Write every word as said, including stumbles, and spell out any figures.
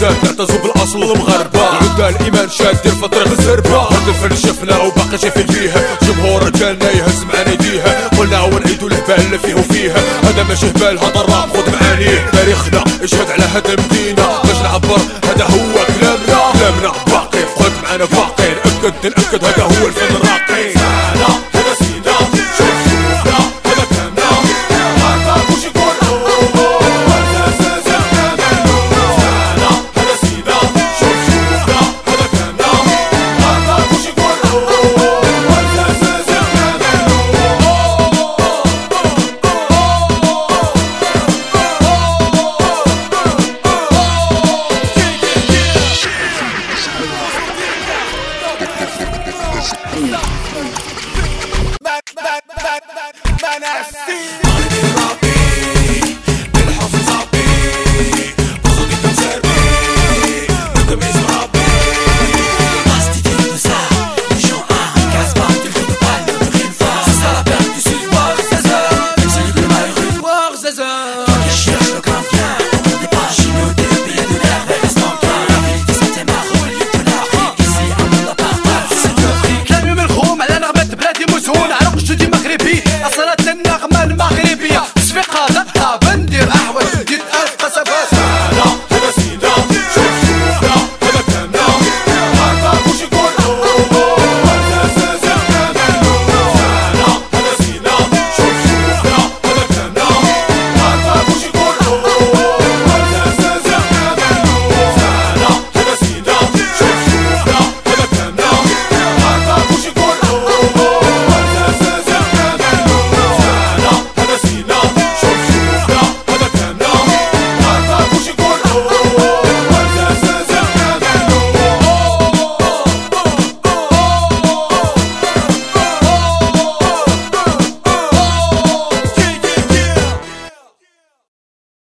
البلدان نعتزو بالاصل المغربة. العودة الايمان شادين في طريق الزربة. هاد الفن شفنا وباقي شايفين فيها. جمهور رجالنا يهز معانا يديها. قلنا ونعيدو الهبال اللي فيه وفيها. هذا ماشي هبال هذا الراب خد معانيه. تاريخنا يشهد على هاد المدينة. باش نعبر هذا هو كلامنا. كلامنا باقي خد معانا باقي. نأكد نأكد هذا هو الفن الراقي. Man, man, man, man, man, I see.